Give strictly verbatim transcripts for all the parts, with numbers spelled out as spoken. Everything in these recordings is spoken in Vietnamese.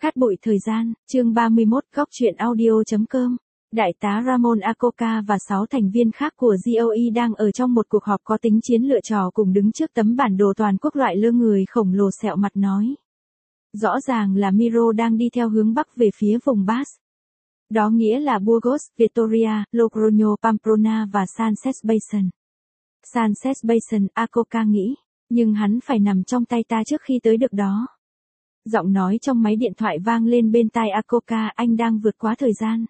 Cát bụi thời gian, chương ba mươi mốt, góc truyện audio.com. Đại tá Ramon Acoca và sáu thành viên khác của giê o e đang ở trong một cuộc họp có tính chiến lựa trò cùng đứng trước tấm bản đồ toàn quốc loại lơ người khổng lồ sẹo mặt nói. Rõ ràng là Miro đang đi theo hướng bắc về phía vùng Basque. Đó nghĩa là Burgos, Vitoria, Logroño, Pamplona và Sanchez Basin. Sanchez Basin, Acoca nghĩ, nhưng hắn phải nằm trong tay ta trước khi tới được đó. Giọng nói trong máy điện thoại vang lên bên tai Acoca, anh đang vượt quá thời gian.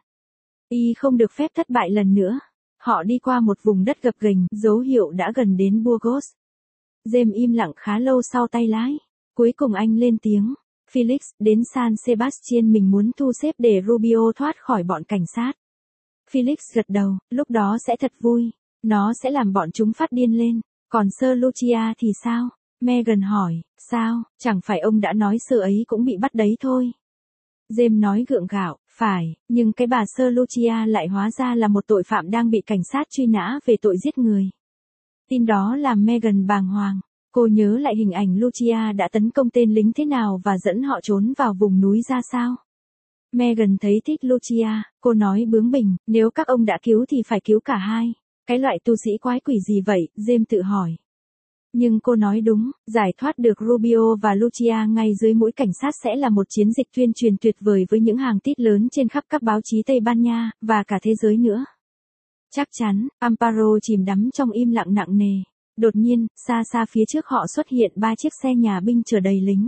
Y không được phép thất bại lần nữa. Họ đi qua một vùng đất gập ghềnh, dấu hiệu đã gần đến Burgos. James im lặng khá lâu sau tay lái. Cuối cùng anh lên tiếng. Felix, đến San Sebastian mình muốn thu xếp để Rubio thoát khỏi bọn cảnh sát. Felix gật đầu, lúc đó sẽ thật vui. Nó sẽ làm bọn chúng phát điên lên. Còn Sir Lucia thì sao? Megan hỏi, sao, chẳng phải ông đã nói Sir ấy cũng bị bắt đấy thôi. James nói gượng gạo, phải, nhưng cái bà Sir Lucia lại hóa ra là một tội phạm đang bị cảnh sát truy nã về tội giết người. Tin đó làm Megan bàng hoàng. Cô nhớ lại hình ảnh Lucia đã tấn công tên lính thế nào và dẫn họ trốn vào vùng núi ra sao. Megan thấy thích Lucia, cô nói bướng bỉnh, nếu các ông đã cứu thì phải cứu cả hai. Cái loại tu sĩ quái quỷ gì vậy, James tự hỏi. Nhưng cô nói đúng, giải thoát được Rubio và Lucia ngay dưới mũi cảnh sát sẽ là một chiến dịch tuyên truyền tuyệt vời với những hàng tít lớn trên khắp các báo chí Tây Ban Nha, và cả thế giới nữa. Chắc chắn, Amparo chìm đắm trong im lặng nặng nề. Đột nhiên, xa xa phía trước họ xuất hiện ba chiếc xe nhà binh chở đầy lính.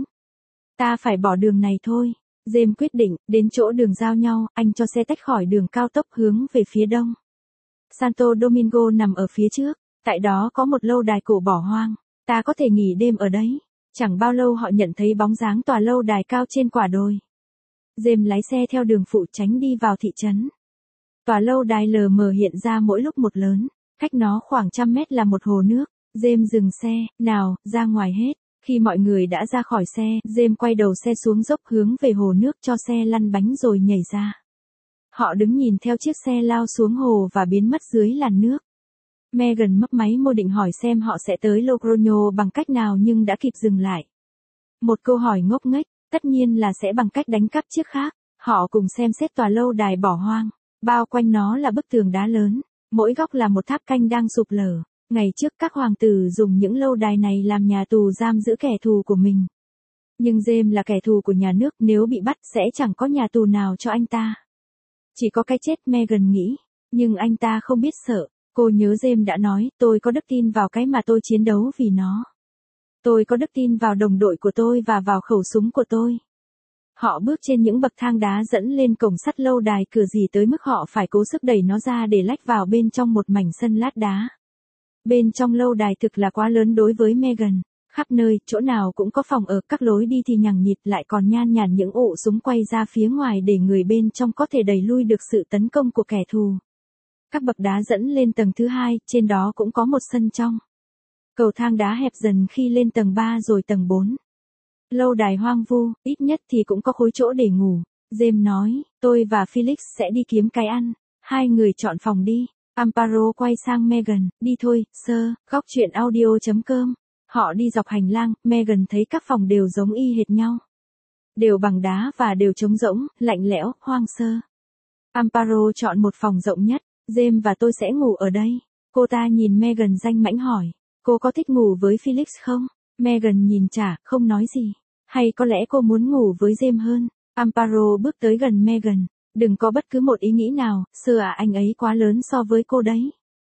Ta phải bỏ đường này thôi. James quyết định, đến chỗ đường giao nhau, anh cho xe tách khỏi đường cao tốc hướng về phía đông. Santo Domingo nằm ở phía trước. Tại đó có một lâu đài cổ bỏ hoang. Ta có thể nghỉ đêm ở đấy. Chẳng bao lâu họ nhận thấy bóng dáng tòa lâu đài cao trên quả đồi. James lái xe theo đường phụ tránh đi vào thị trấn. Tòa lâu đài lờ mờ hiện ra mỗi lúc một lớn. Cách nó khoảng trăm mét là một hồ nước. James dừng xe, nào, ra ngoài hết. Khi mọi người đã ra khỏi xe, James quay đầu xe xuống dốc hướng về hồ nước cho xe lăn bánh rồi nhảy ra. Họ đứng nhìn theo chiếc xe lao xuống hồ và biến mất dưới làn nước. Megan mấp máy môi định hỏi xem họ sẽ tới Logroño bằng cách nào nhưng đã kịp dừng lại. Một câu hỏi ngốc nghếch, tất nhiên là sẽ bằng cách đánh cắp chiếc khác. Họ cùng xem xét tòa lâu đài bỏ hoang. Bao quanh nó là bức tường đá lớn. Mỗi góc là một tháp canh đang sụp lở. Ngày trước các hoàng tử dùng những lâu đài này làm nhà tù giam giữ kẻ thù của mình. Nhưng James là kẻ thù của nhà nước, nếu bị bắt sẽ chẳng có nhà tù nào cho anh ta. Chỉ có cái chết, Megan nghĩ. Nhưng anh ta không biết sợ. Cô nhớ James đã nói, tôi có đức tin vào cái mà tôi chiến đấu vì nó. Tôi có đức tin vào đồng đội của tôi và vào khẩu súng của tôi. Họ bước trên những bậc thang đá dẫn lên cổng sắt lâu đài cửa dì tới mức họ phải cố sức đẩy nó ra để lách vào bên trong một mảnh sân lát đá. Bên trong lâu đài thực là quá lớn đối với Megan. Khắp nơi, chỗ nào cũng có phòng ở, các lối đi thì nhằng nhịt lại còn nhan nhản những ụ súng quay ra phía ngoài để người bên trong có thể đẩy lui được sự tấn công của kẻ thù. Các bậc đá dẫn lên tầng thứ hai, trên đó cũng có một sân trong. Cầu thang đá hẹp dần khi lên tầng ba rồi tầng bốn. Lâu đài hoang vu, ít nhất thì cũng có khối chỗ để ngủ. James nói, tôi và Felix sẽ đi kiếm cái ăn. Hai người chọn phòng đi. Amparo quay sang Megan, đi thôi, sir, góc truyện audio.com. Họ đi dọc hành lang, Megan thấy các phòng đều giống y hệt nhau. Đều bằng đá và đều trống rỗng, lạnh lẽo, hoang sơ. Amparo chọn một phòng rộng nhất. James và tôi sẽ ngủ ở đây. Cô ta nhìn Megan danh mãnh hỏi. Cô có thích ngủ với Felix không? Megan nhìn trả, không nói gì. Hay có lẽ cô muốn ngủ với James hơn? Amparo bước tới gần Megan. Đừng có bất cứ một ý nghĩ nào, sir à, anh ấy quá lớn so với cô đấy.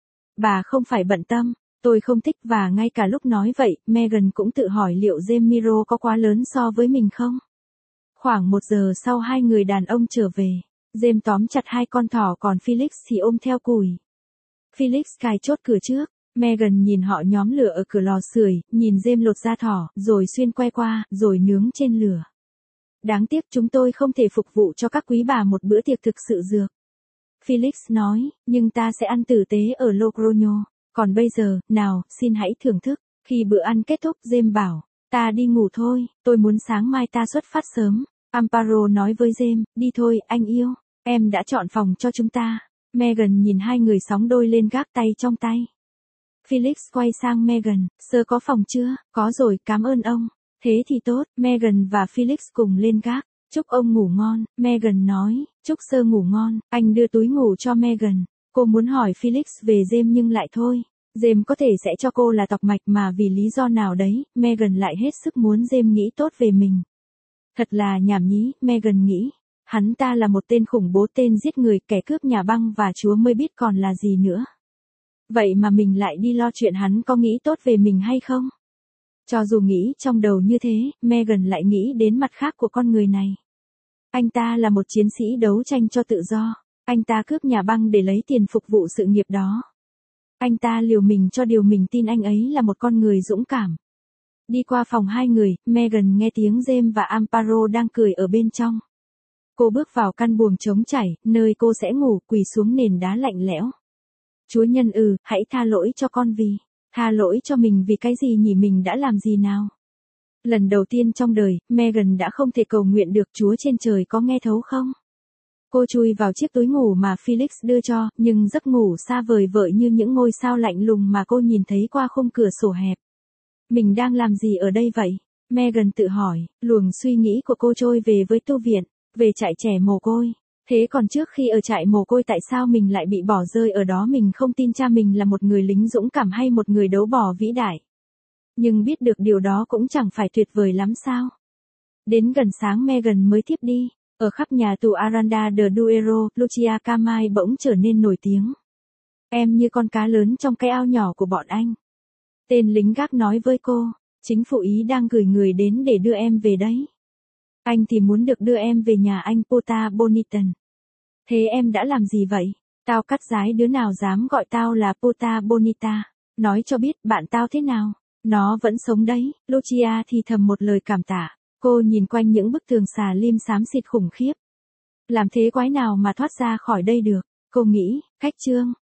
Bà không phải bận tâm. Tôi không thích, và ngay cả lúc nói vậy, Megan cũng tự hỏi liệu James Miro có quá lớn so với mình không? Khoảng một giờ sau hai người đàn ông trở về. James tóm chặt hai con thỏ còn Felix thì ôm theo cùi. Felix cài chốt cửa trước. Megan nhìn họ nhóm lửa ở cửa lò sưởi, nhìn James lột da thỏ, rồi xuyên que qua, rồi nướng trên lửa. Đáng tiếc chúng tôi không thể phục vụ cho các quý bà một bữa tiệc thực sự dược. Felix nói, nhưng ta sẽ ăn tử tế ở Logroño. Còn bây giờ, nào, xin hãy thưởng thức. Khi bữa ăn kết thúc, James bảo, ta đi ngủ thôi, tôi muốn sáng mai ta xuất phát sớm. Amparo nói với James, đi thôi, anh yêu, em đã chọn phòng cho chúng ta. Megan nhìn hai người sóng đôi lên gác tay trong tay. Felix quay sang Megan, sơ có phòng chưa? Có rồi, cảm ơn ông. Thế thì tốt, Megan và Felix cùng lên gác. Chúc ông ngủ ngon, Meghan nói. Chúc Sir ngủ ngon, anh đưa túi ngủ cho Meghan. Cô muốn hỏi Felix về James nhưng lại thôi. James có thể sẽ cho cô là tọc mạch mà vì lý do nào đấy, Meghan lại hết sức muốn James nghĩ tốt về mình. Thật là nhảm nhí, Meghan nghĩ. Hắn ta là một tên khủng bố, tên giết người, kẻ cướp nhà băng và Chúa mới biết còn là gì nữa. Vậy mà mình lại đi lo chuyện hắn có nghĩ tốt về mình hay không? Cho dù nghĩ trong đầu như thế, Meghan lại nghĩ đến mặt khác của con người này. Anh ta là một chiến sĩ đấu tranh cho tự do. Anh ta cướp nhà băng để lấy tiền phục vụ sự nghiệp đó. Anh ta liều mình cho điều mình tin anh ấy là một con người dũng cảm. Đi qua phòng hai người, Meghan nghe tiếng James và Amparo đang cười ở bên trong. Cô bước vào căn buồng trống chảy, nơi cô sẽ ngủ, quỳ xuống nền đá lạnh lẽo. Chúa nhân ừ, hãy tha lỗi cho con vì. Tha lỗi cho mình vì cái gì nhỉ, mình đã làm gì nào? Lần đầu tiên trong đời, Meghan đã không thể cầu nguyện được Chúa trên trời có nghe thấu không? Cô chui vào chiếc túi ngủ mà Felix đưa cho, nhưng giấc ngủ xa vời vợi như những ngôi sao lạnh lùng mà cô nhìn thấy qua khung cửa sổ hẹp. Mình đang làm gì ở đây vậy? Meghan tự hỏi, luồng suy nghĩ của cô trôi về với tu viện, về trại trẻ mồ côi. Thế còn trước khi ở trại mồ côi tại sao mình lại bị bỏ rơi ở đó? Mình không tin cha mình là một người lính dũng cảm hay một người đấu bò vĩ đại. Nhưng biết được điều đó cũng chẳng phải tuyệt vời lắm sao? Đến gần sáng Meghan mới thiếp đi. Ở khắp nhà tù Aranda de Duero, Lucia Camay bỗng trở nên nổi tiếng. Em như con cá lớn trong cái ao nhỏ của bọn anh. Tên lính gác nói với cô, chính phủ Ý đang gửi người đến để đưa em về đấy. Anh thì muốn được đưa em về nhà anh Porta Boniton. Thế em đã làm gì vậy? Tao cắt rái, đứa nào dám gọi tao là Porta Bonita. Nói cho biết bạn tao thế nào. Nó vẫn sống đấy. Lucia thì thầm một lời cảm tạ. Cô nhìn quanh những bức tường xà lim xám xịt khủng khiếp. Làm thế quái nào mà thoát ra khỏi đây được? Cô nghĩ, khách trương.